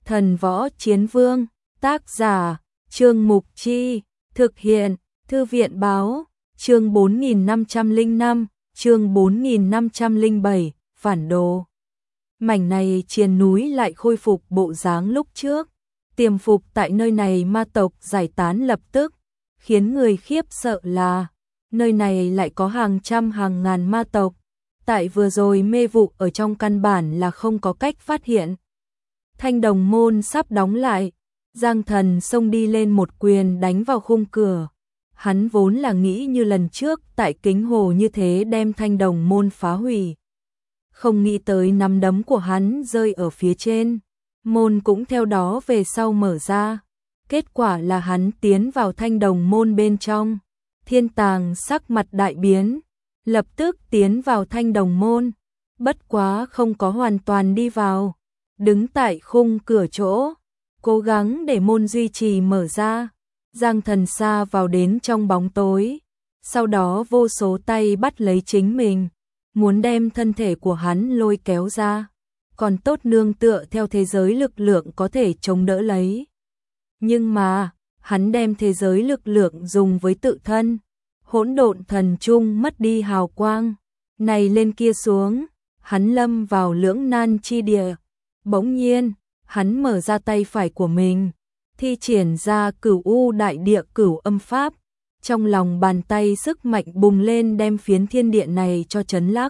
Thần Võ Chiến Vương, tác giả, Trương Mục Chi, thực hiện, Thư viện Báo, chương 4505, chương 4507, phản đồ. Mảnh này triền núi lại khôi phục bộ dáng lúc trước, tiềm phục tại nơi này ma tộc giải tán lập tức, khiến người khiếp sợ là nơi này lại có hàng trăm hàng ngàn ma tộc, tại vừa rồi mê vụ ở trong căn bản là không có cách phát hiện. Thanh đồng môn sắp đóng lại, Giang Thần xông đi lên một quyền đánh vào khung cửa. Hắn vốn là nghĩ như lần trước tại Kính Hồ như thế đem thanh đồng môn phá hủy. Không nghĩ tới nắm đấm của hắn rơi ở phía trên, môn cũng theo đó về sau mở ra. Kết quả là hắn tiến vào thanh đồng môn bên trong. Thiên Tàng sắc mặt đại biến, lập tức tiến vào thanh đồng môn, bất quá không có hoàn toàn đi vào, đứng tại khung cửa chỗ, cố gắng để môn duy trì mở ra. Giang Thần xa vào đến trong bóng tối, sau đó vô số tay bắt lấy chính mình, muốn đem thân thể của hắn lôi kéo ra, còn tốt nương tựa theo thế giới lực lượng có thể chống đỡ lấy. Nhưng mà, hắn đem thế giới lực lượng dùng với tự thân, hỗn độn thần trung mất đi hào quang, này lên kia xuống, hắn lâm vào lưỡng nan chi địa. Bỗng nhiên, hắn mở ra tay phải của mình, thi triển ra Cửu U Đại Địa Cửu Âm Pháp, trong lòng bàn tay sức mạnh bùng lên đem phiến thiên địa này cho chấn lắc.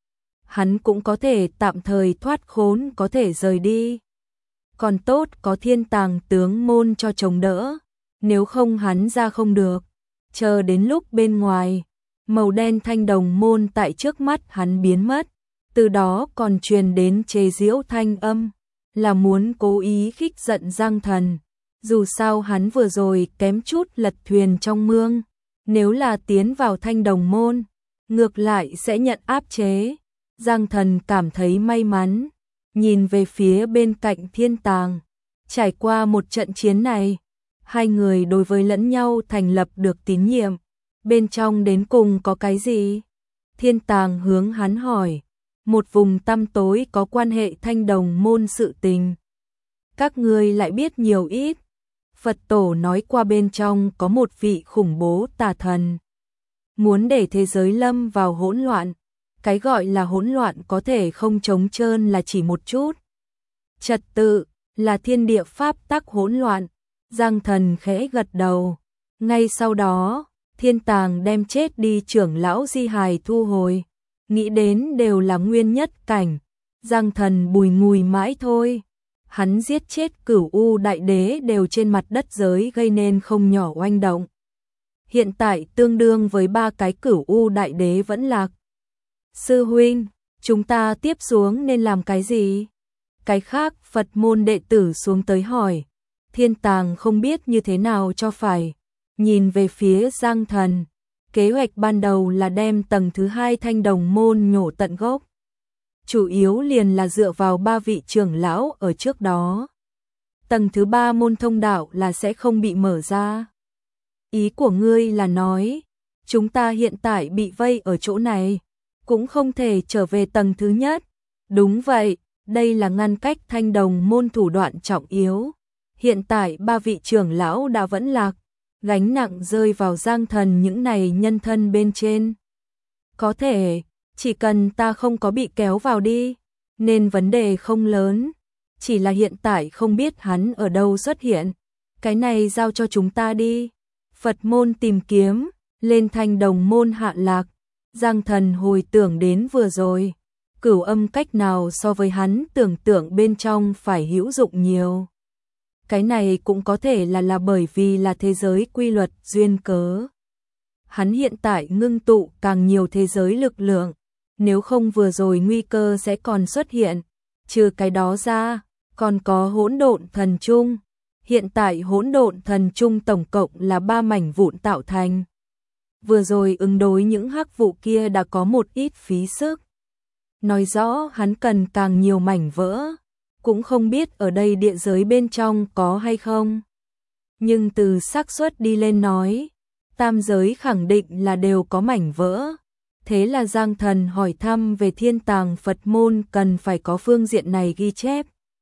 Hắn cũng có thể tạm thời thoát khốn, có thể rời đi. Còn tốt có Thiên Tàng tướng môn cho chống đỡ, nếu không hắn ra không được. Chờ đến lúc bên ngoài, màu đen thanh đồng môn tại trước mắt hắn biến mất, từ đó còn truyền đến chế giễu thanh âm, là muốn cố ý khích giận Giang Thần. Dù sao hắn vừa rồi kém chút lật thuyền trong mương, nếu là tiến vào thanh đồng môn, ngược lại sẽ nhận áp chế. Giang Thần cảm thấy may mắn, nhìn về phía bên cạnh Thiên Tàng. Trải qua một trận chiến này, hai người đối với lẫn nhau thành lập được tín nhiệm. Bên trong đến cùng có cái gì? Thiên Tàng hướng hắn hỏi. Một vùng tăm tối có quan hệ thanh đồng môn sự tình. Các ngươi lại biết nhiều ít. Phật tổ nói qua bên trong có một vị khủng bố tà thần, muốn để thế giới lâm vào hỗn loạn. Cái gọi là hỗn loạn có thể không trống trơn là chỉ một chút. Trật tự là thiên địa pháp tắc hỗn loạn. Giang Thần khẽ gật đầu. Ngay sau đó, Thiên Tàng đem chết đi trưởng lão di hài thu hồi. Nghĩ đến đều là nguyên nhất cảnh. Giang Thần bùi ngùi mãi thôi. Hắn giết chết Cửu U Đại Đế đều trên mặt đất giới gây nên không nhỏ oanh động. Hiện tại tương đương với 3 cái Cửu U Đại Đế vẫn lạc. Sư huynh, chúng ta tiếp xuống nên làm cái gì? Cái khác Phật môn đệ tử xuống tới hỏi. Thiên Tàng không biết như thế nào cho phải. Nhìn về phía Giang Thần, kế hoạch ban đầu là đem tầng thứ 2 thanh đồng môn nhổ tận gốc. Chủ yếu liền là dựa vào 3 vị trưởng lão ở trước đó. Tầng thứ 3 môn thông đạo là sẽ không bị mở ra. Ý của ngươi là nói, chúng ta hiện tại bị vây ở chỗ này, cũng không thể trở về tầng thứ nhất. Đúng vậy, đây là ngăn cách thanh đồng môn thủ đoạn trọng yếu. Hiện tại 3 vị trưởng lão đã vẫn lạc, gánh nặng rơi vào Giang Thần những này nhân thân bên trên. Có thể, chỉ cần ta không có bị kéo vào đi, nên vấn đề không lớn. Chỉ là hiện tại không biết hắn ở đâu xuất hiện. Cái này giao cho chúng ta đi. Phật môn tìm kiếm, lên thanh đồng môn hạ lạc. Giang Thần hồi tưởng đến vừa rồi. Cửu âm cách nào so với hắn tưởng tượng bên trong phải hữu dụng nhiều. Cái này cũng có thể là bởi vì là thế giới quy luật duyên cớ. Hắn hiện tại ngưng tụ càng nhiều thế giới lực lượng, nếu không vừa rồi nguy cơ sẽ còn xuất hiện. Trừ cái đó ra, còn có hỗn độn thần trung. Hiện tại hỗn độn thần trung tổng cộng là 3 mảnh vụn tạo thành. Vừa rồi ứng đối những hắc vụ kia đã có một ít phí sức. Nói rõ hắn cần càng nhiều mảnh vỡ. Cũng không biết ở đây địa giới bên trong có hay không. Nhưng từ xác suất đi lên nói, tam giới khẳng định là đều có mảnh vỡ. Thế là Giang Thần hỏi thăm về Thiên Tàng Phật môn cần phải có phương diện này ghi chép.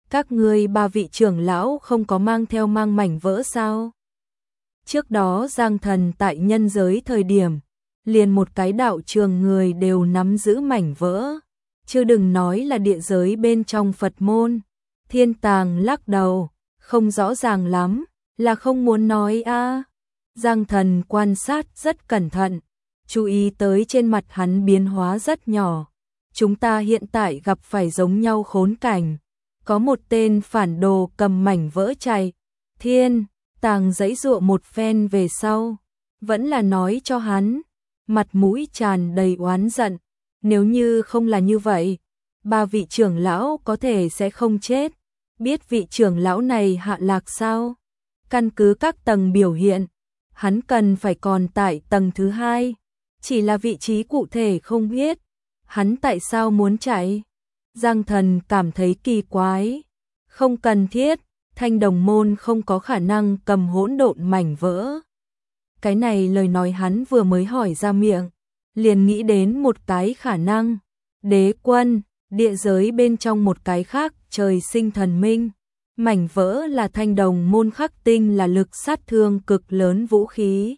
các ngươi ba vị trưởng lão không có mang theo mảnh vỡ sao? Trước đó Giang Thần tại nhân giới thời điểm, liền một cái đạo trường người đều nắm giữ mảnh vỡ, chứ đừng nói là địa giới bên trong Phật môn. Thiên Tàng lắc đầu, không rõ ràng lắm, là không muốn nói a. Giang Thần quan sát rất cẩn thận, chú ý tới trên mặt hắn biến hóa rất nhỏ. Chúng ta hiện tại gặp phải giống nhau khốn cảnh. Có một tên phản đồ cầm mảnh vỡ chạy. Thiên Tàng giãy giụa một phen về sau, vẫn là nói cho hắn, mặt mũi tràn đầy oán giận. Nếu như không là như vậy, ba vị trưởng lão có thể sẽ không chết. Biết vị trưởng lão này hạ lạc sao? Căn cứ các tầng biểu hiện, hắn cần phải còn tại tầng thứ 2, chỉ là vị trí cụ thể không biết. Hắn tại sao muốn chạy? Giang Thần cảm thấy kỳ quái. Không cần thiết, Thanh Đồng Môn không có khả năng cầm hỗn độn mảnh vỡ. Cái này lời nói hắn vừa mới hỏi ra miệng, liền nghĩ đến một cái khả năng. Đế quân, địa giới bên trong một cái khác, trời sinh thần minh. Mảnh vỡ là Thanh Đồng Môn khắc tinh, là lực sát thương cực lớn vũ khí.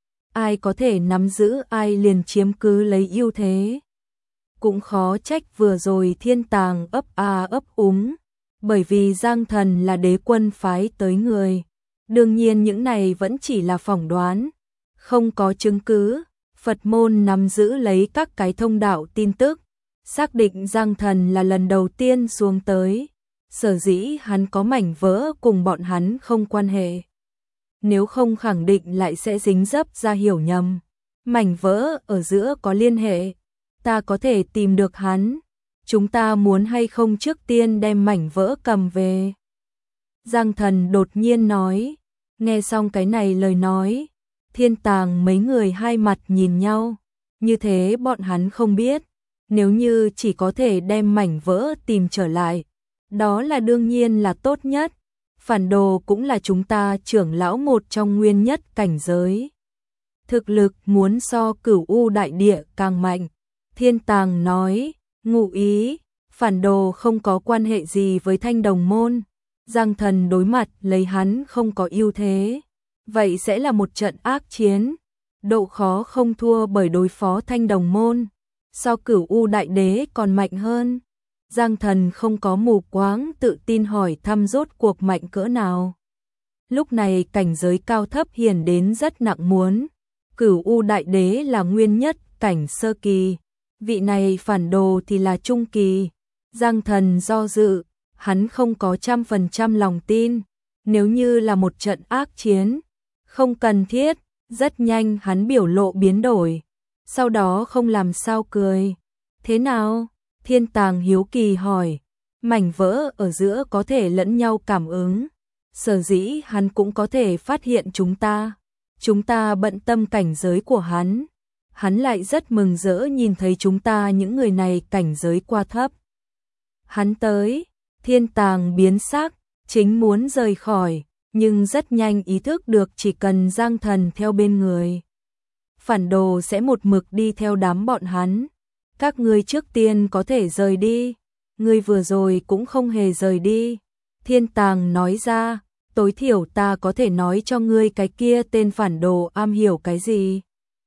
Ai có thể nắm giữ ai liền chiếm cứ lấy ưu thế. Cũng khó trách vừa rồi Thiên Tàng ấp ấp úng, bởi vì Giang Thần là đế quân phái tới người. Đương nhiên những này vẫn chỉ là phỏng đoán, không có chứng cứ. Phật môn nắm giữ lấy các cái thông đạo tin tức, xác định Giang Thần là lần đầu tiên xuống tới. Sở dĩ hắn có mảnh vỡ cùng bọn hắn không quan hệ. Nếu không khẳng định lại sẽ dính dấp ra hiểu nhầm. Mảnh vỡ ở giữa có liên hệ. Ta có thể tìm được hắn. Chúng ta muốn hay không trước tiên đem mảnh vỡ cầm về? Giang Thần đột nhiên nói. Nghe xong cái này lời nói, Thiên Tàng mấy người hai mặt nhìn nhau. Như thế bọn hắn không biết. Nếu như chỉ có thể đem mảnh vỡ tìm trở lại, đó là đương nhiên là tốt nhất. Phản đồ cũng là chúng ta trưởng lão một trong nguyên nhất cảnh giới. Thực lực muốn so Cửu U đại địa càng mạnh. Thiên Tàng nói, ngụ ý, phản đồ không có quan hệ gì với Thanh Đồng Môn. Giang Thần đối mặt lấy hắn không có ưu thế. Vậy sẽ là một trận ác chiến. Độ khó không thua bởi đối phó Thanh Đồng Môn. So Cửu U đại đế còn mạnh hơn. Giang Thần không có mù quáng tự tin hỏi thăm rốt cuộc mạnh cỡ nào. Lúc này cảnh giới cao thấp hiển đến rất nặng muốn. Cửu U đại đế là nguyên nhất cảnh sơ kỳ. Vị này phản đồ thì là trung kỳ. Giang Thần do dự, hắn không có 100% lòng tin. Nếu như là một trận ác chiến, không cần thiết. Rất nhanh hắn biểu lộ biến đổi. Sau đó không làm sao cười. Thế nào? Thiên Tàng hiếu kỳ hỏi. Mảnh vỡ ở giữa có thể lẫn nhau cảm ứng. Sở dĩ hắn cũng có thể phát hiện chúng ta. Chúng ta bận tâm cảnh giới của hắn. Hắn lại rất mừng rỡ nhìn thấy chúng ta những người này cảnh giới quá thấp. Hắn tới. Thiên Tàng biến sắc, chính muốn rời khỏi, nhưng rất nhanh ý thức được chỉ cần Giang Thần theo bên người, phản đồ sẽ một mực đi theo đám bọn hắn. Các ngươi trước tiên có thể rời đi. Ngươi vừa rồi cũng không hề rời đi. Thiên Tàng nói ra, tối thiểu ta có thể nói cho ngươi cái kia tên phản đồ am hiểu cái gì.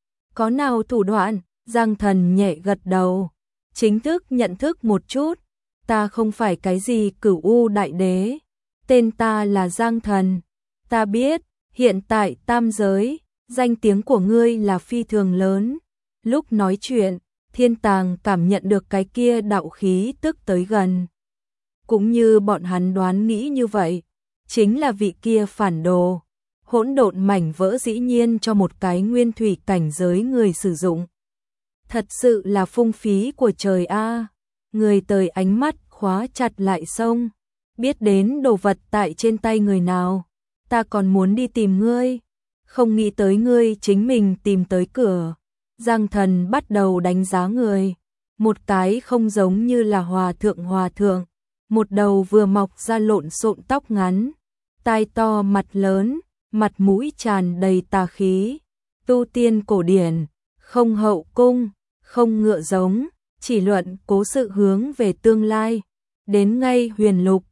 Có nào thủ đoạn? Giang Thần nhẹ gật đầu. Chính thức nhận thức một chút. Ta không phải cái gì Cửu U đại đế. Tên ta là Giang Thần. Ta biết, hiện tại tam giới, danh tiếng của ngươi là phi thường lớn. Lúc nói chuyện, Thiên Tàng cảm nhận được cái kia đạo khí tức tới gần. Cũng như bọn hắn đoán nghĩ như vậy, chính là vị kia phản đồ. Hỗn độn mảnh vỡ dĩ nhiên cho một cái nguyên thủy cảnh giới người sử dụng. Thật sự là phung phí của trời a. Người tới ánh mắt khóa chặt lại sông. Biết đến đồ vật tại trên tay người nào, ta còn muốn đi tìm ngươi. Không nghĩ tới ngươi chính mình tìm tới cửa. Giang Thần bắt đầu đánh giá người. Một cái không giống như là hòa thượng. Một đầu vừa mọc ra lộn xộn tóc ngắn. Tai to mặt lớn, mặt mũi tràn đầy tà khí. Tu tiên cổ điển, không hậu cung, không ngựa giống. Chỉ luận cố sự hướng về tương lai. Đến ngay huyền lục,